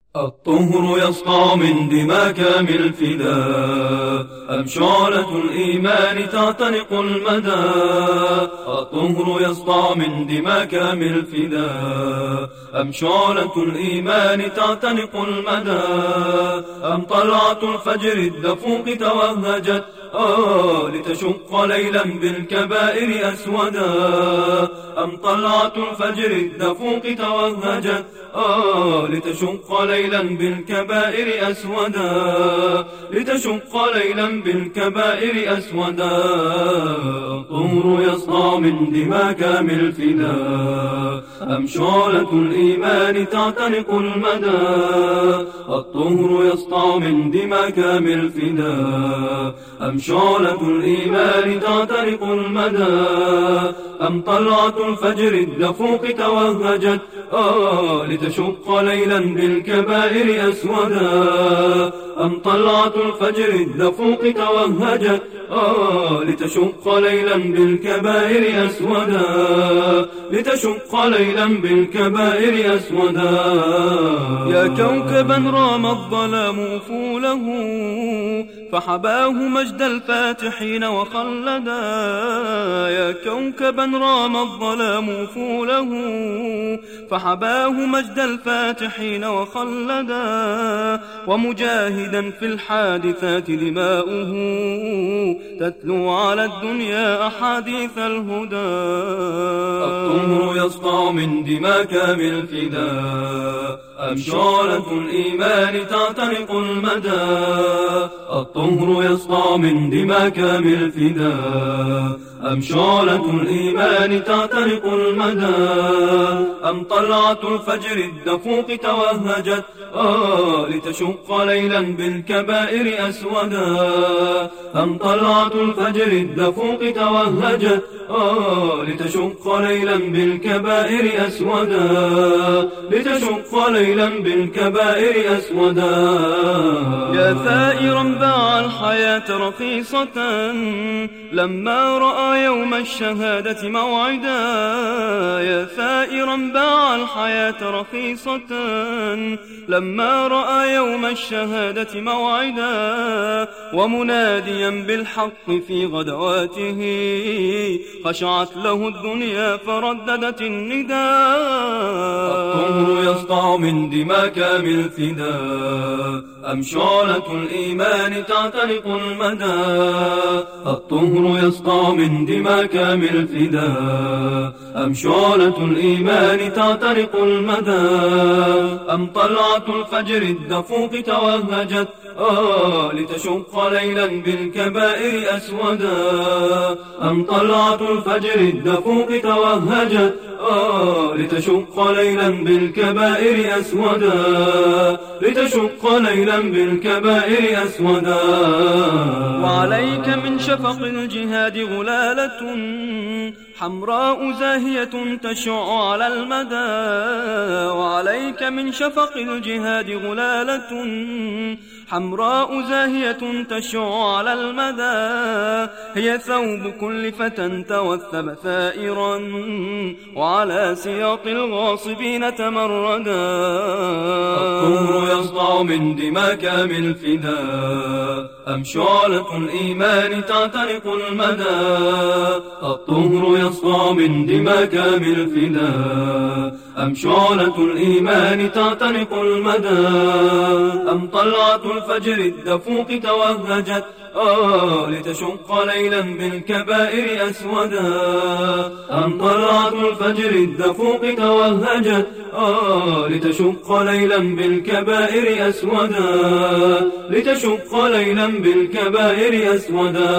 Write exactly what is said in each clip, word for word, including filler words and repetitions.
الطهر يسطع من دماك من الفداء، أم شعلة الإيمان تعتنق المدى. الطهر يسطع من دماك من الفداء، أم شعلة الإيمان تعتنق المدى. أم طلعة الفجر الدفوق توهجت آه لتشق ليلا بالكبائر أسودا. أم طلعة الفجر الدفوق توهجت آه لتشق ليلا بالكبائر أسودا. لتشق ليلا بالكبائر أسودا. الطهر يسطع من دماك من الفداء، أم شعلة الإيمان تعتنق المدى. الطهر يسطع من دماك من الفداء، أم شعلة الإيمان تعتنق المدى. أم طلعة الفجر الدفوق توهجت آه لتشق ليلا بالكبائر أسودا. أم طلعة الفجر الدفوق توهجت آه لتشق ليلا بالكبائر أسودا. لتشق ليلا بالكبائر أسودا. يا كوكبا رام الظلام أفوله، فحباه مجد الفاتحين وخلدا. يا كوكبا رام الظلام أفوله، فحباه مجد الفاتحين وخلدا. ومجاهدا في الحادثات دماؤه تتلو على الدنيا أحاديث الهدى. الطهر يسطع من دماك من الفداء، أم شعلة الإيمان تعتنق المدى. الطهر يسطع من دماك من الفداء، أم شعلة الإيمان تعتنق المدى. أم طلعة الفجر الدفوق توهجت آه لتشق ليلا بالكبائر أسودا. أم طلعة الفجر الدفوق توهجت آه لتشق ليلا بالكبائر أسودا. لتشق ليلا بالكبائر أسودا. يا ثائرا باع الحياة رخيصة لما رأى يوم الشهادة موعدا. يا ثائرا باع الحياة رخيصة لما رأى يوم الشهادة موعدا. ومناديا بالحق في غدواته خشعت له الدنيا فرددت النداء. الطهر يسطع من دماك من الفداء، أم شعلة الإيمان تعتنق المدى. الطهر يسطع من دماك من الفداء، أم شعلة الإيمان تعتنق المدى. أم طلعة الفجر الدفوق توهجت آه لتشق ليلا بالكبائر أسودا. أم طلعة الفجر الدفوق توهجت آه لتشق ليلا بالكبائر أسودا. لتشق ليلا بالكبائر أسودا. وعليك من شفق الجهاد غلالة حمراء زاهية تشع على المدى. وعليك من شفق الجهاد غلالة حمراء زاهية تشع على المدى. هي ثوب كل فتى توثب ثائرا وعلى سياط الغاصبين تمردا. الطهر يسطع من دماك من الفداء، أم شعلة الإيمان تعتنق المدى. الطهر يسطع من دماك من الفداء، أم شعلة الإيمان تعتنق المدى. أم طلعة الفجر الدفوق توهجت آه لتشق ليلا بالكبائر أسودا. أم طلعة الفجر الدفوق توهجت آه لتشق ليلا بالكبائر أسودا. لتشق ليلا بالكبائر أسودا.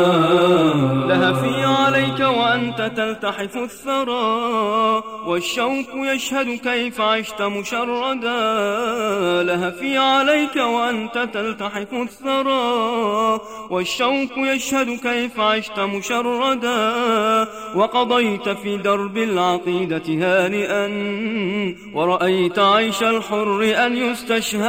لهفي عليك وأنت تلتحف الثرى والشوك يشهد كيف عشت مشردا. لهفي عليك وأنت تلتحف الثرى والشوك يشهد كيف عشت مشردا. وقضيت في درب العقيدة هانئا ورأيت عيش الحر أن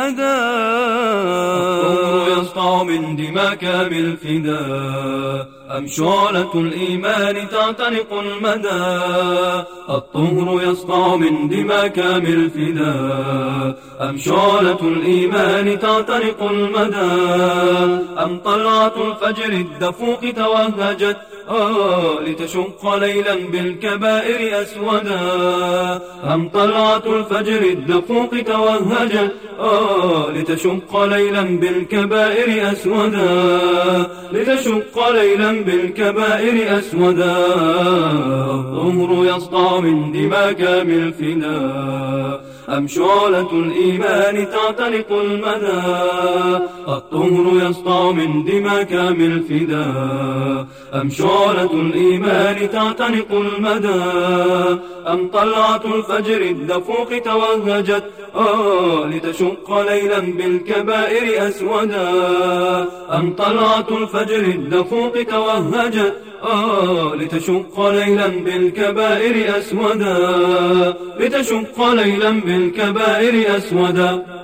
يستشهدا. الطهر يسطع من دماك من الفداء، أم شعلة الإيمان تعتنق المدى الطهر يسطع من دماء كامل الفداء أم شعلة الإيمان تعتنق المدى أم طلعة الفجر الدفوق توهجت آه لتشق ليلا بالكبائر أسودا أم طلعة الفجر الدفوق توهجت آه لتشق ليلا بالكبائر أسودا لتشق ليلا بالكبائر أسودا الطهر يسطع من دماء كامل الفداء أم شعلة الإيمان تعتنق المدى الطهر يسطع من دماء كامل الفداء أم شعلة الإيمان تعتنق المدى أم طلعة الفجر الدفوق توهجت آه لتشق ليلا بالكبائر أسودا أم طلعة الفجر الدفوق توهجت آه لتشق ليلا بالكبائر أسودا لتشق ليلا بالكبائر أسودا